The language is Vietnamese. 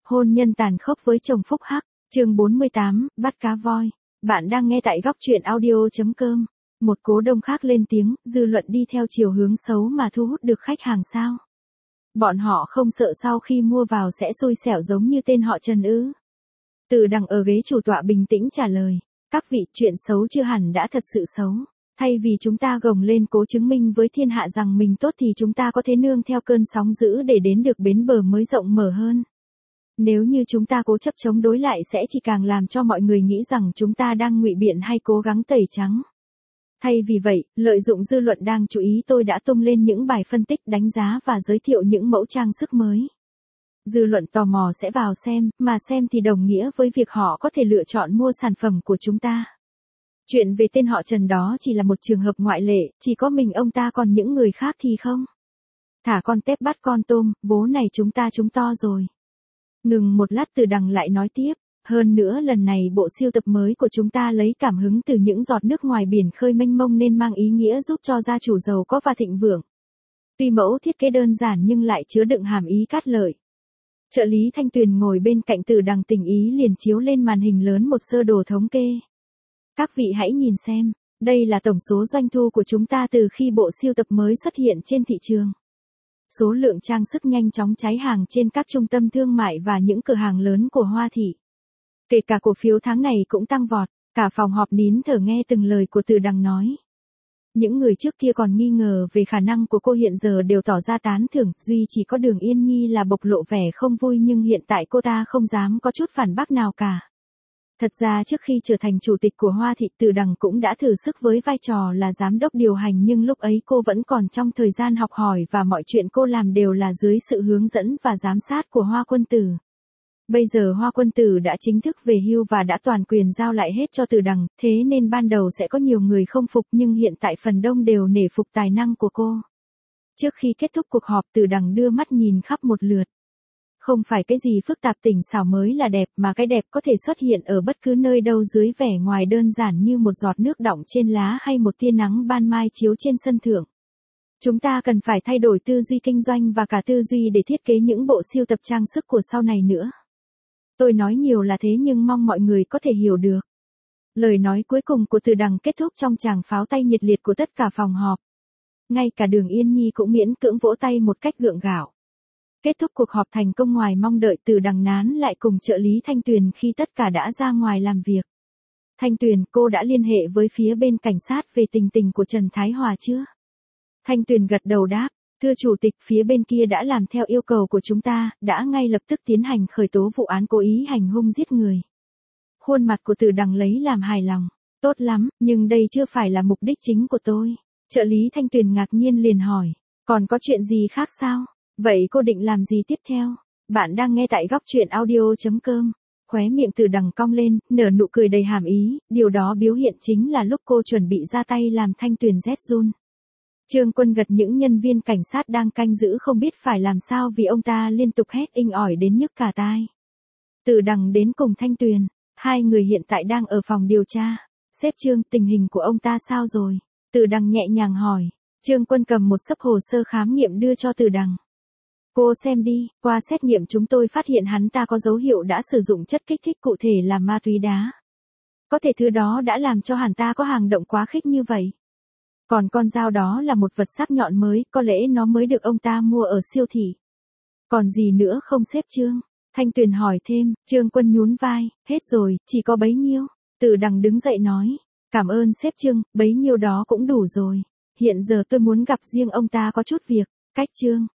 Hôn nhân tàn khốc với chồng phúc hắc, chương 48, bắt cá voi. Bạn đang nghe tại góc truyện audio.com. Một cố đông khác lên tiếng, dư luận đi theo chiều hướng xấu mà thu hút được khách hàng sao? Bọn họ không sợ sau khi mua vào sẽ xui xẻo giống như tên họ Trần ư? Từ Đằng ở ghế chủ tọa bình tĩnh trả lời, các vị, chuyện xấu chưa hẳn đã thật sự xấu. Thay vì chúng ta gồng lên cố chứng minh với thiên hạ rằng mình tốt thì chúng ta có thể nương theo cơn sóng dữ để đến được bến bờ mới rộng mở hơn. Nếu như chúng ta cố chấp chống đối lại sẽ chỉ càng làm cho mọi người nghĩ rằng chúng ta đang ngụy biện hay cố gắng tẩy trắng. Thay vì vậy, lợi dụng dư luận đang chú ý, tôi đã tung lên những bài phân tích, đánh giá và giới thiệu những mẫu trang sức mới. Dư luận tò mò sẽ vào xem, mà xem thì đồng nghĩa với việc họ có thể lựa chọn mua sản phẩm của chúng ta. Chuyện về tên họ Trần đó chỉ là một trường hợp ngoại lệ, chỉ có mình ông ta, còn những người khác thì không. Thả con tép bắt con tôm, vố này chúng to rồi. Ngừng một lát Từ Đằng lại nói tiếp, hơn nữa lần này bộ sưu tập mới của chúng ta lấy cảm hứng từ những giọt nước ngoài biển khơi mênh mông nên mang ý nghĩa giúp cho gia chủ giàu có và thịnh vượng. Tuy mẫu thiết kế đơn giản nhưng lại chứa đựng hàm ý cát lợi. Trợ lý Thanh Tuyền ngồi bên cạnh Từ Đằng tình ý liền chiếu lên màn hình lớn một sơ đồ thống kê. Các vị hãy nhìn xem, đây là tổng số doanh thu của chúng ta từ khi bộ sưu tập mới xuất hiện trên thị trường. Số lượng trang sức nhanh chóng cháy hàng trên các trung tâm thương mại và những cửa hàng lớn của Hoa Thị. Kể cả cổ phiếu tháng này cũng tăng vọt, cả phòng họp nín thở nghe từng lời của Từ Đằng nói. Những người trước kia còn nghi ngờ về khả năng của cô hiện giờ đều tỏ ra tán thưởng, duy chỉ có Đường Yên Nhi là bộc lộ vẻ không vui, nhưng hiện tại cô ta không dám có chút phản bác nào cả. Thật ra trước khi trở thành chủ tịch của Hoa Thị, Từ Đằng cũng đã thử sức với vai trò là giám đốc điều hành, nhưng lúc ấy cô vẫn còn trong thời gian học hỏi và mọi chuyện cô làm đều là dưới sự hướng dẫn và giám sát của Hoa Quân Tử. Bây giờ Hoa Quân Tử đã chính thức về hưu và đã toàn quyền giao lại hết cho Từ Đằng, thế nên ban đầu sẽ có nhiều người không phục, nhưng hiện tại phần đông đều nể phục tài năng của cô. Trước khi kết thúc cuộc họp, Từ Đằng đưa mắt nhìn khắp một lượt. Không phải cái gì phức tạp tinh xảo mới là đẹp, mà cái đẹp có thể xuất hiện ở bất cứ nơi đâu dưới vẻ ngoài đơn giản như một giọt nước đọng trên lá hay một tia nắng ban mai chiếu trên sân thượng. Chúng ta cần phải thay đổi tư duy kinh doanh và cả tư duy để thiết kế những bộ sưu tập trang sức của sau này nữa. Tôi nói nhiều là thế nhưng mong mọi người có thể hiểu được. Lời nói cuối cùng của Từ Đằng kết thúc trong tràng pháo tay nhiệt liệt của tất cả phòng họp. Ngay cả Đường Yên Nhi cũng miễn cưỡng vỗ tay một cách gượng gạo. Kết thúc cuộc họp thành công ngoài mong đợi, Từ Đằng nán lại cùng trợ lý Thanh Tuyền khi tất cả đã ra ngoài làm việc. Thanh Tuyền, cô đã liên hệ với phía bên cảnh sát về tình tình của Trần Thái Hòa chưa? Thanh Tuyền gật đầu đáp, thưa chủ tịch, phía bên kia đã làm theo yêu cầu của chúng ta, đã ngay lập tức tiến hành khởi tố vụ án cố ý hành hung giết người. Khuôn mặt của Từ Đằng lấy làm hài lòng, tốt lắm, nhưng đây chưa phải là mục đích chính của tôi. Trợ lý Thanh Tuyền ngạc nhiên liền hỏi, còn có chuyện gì khác sao? Vậy cô định làm gì tiếp theo? Bạn đang nghe tại góc truyện audio.com. Khóe miệng Từ Đằng cong lên, nở nụ cười đầy hàm ý, điều đó biểu hiện chính là lúc cô chuẩn bị ra tay làm Thanh Tuyền rét run. Trương Quân gật, những nhân viên cảnh sát đang canh giữ không biết phải làm sao vì ông ta liên tục hét inh ỏi đến nhức cả tai. Từ Đằng đến cùng Thanh Tuyền, hai người hiện tại đang ở phòng điều tra. Sếp Trương, tình hình của ông ta sao rồi? Từ Đằng nhẹ nhàng hỏi. Trương Quân cầm một xấp hồ sơ khám nghiệm đưa cho Từ Đằng. Cô xem đi, qua xét nghiệm chúng tôi phát hiện hắn ta có dấu hiệu đã sử dụng chất kích thích, cụ thể là ma túy đá. Có thể thứ đó đã làm cho hắn ta có hành động quá khích như vậy. Còn con dao đó là một vật sắc nhọn mới, có lẽ nó mới được ông ta mua ở siêu thị. Còn gì nữa không sếp Trương? Thanh Tuyền hỏi thêm. Trương Quân nhún vai, hết rồi, chỉ có bấy nhiêu. Từ Đằng đứng dậy nói, cảm ơn sếp Trương, bấy nhiêu đó cũng đủ rồi. Hiện giờ tôi muốn gặp riêng ông ta có chút việc. Cách Trương.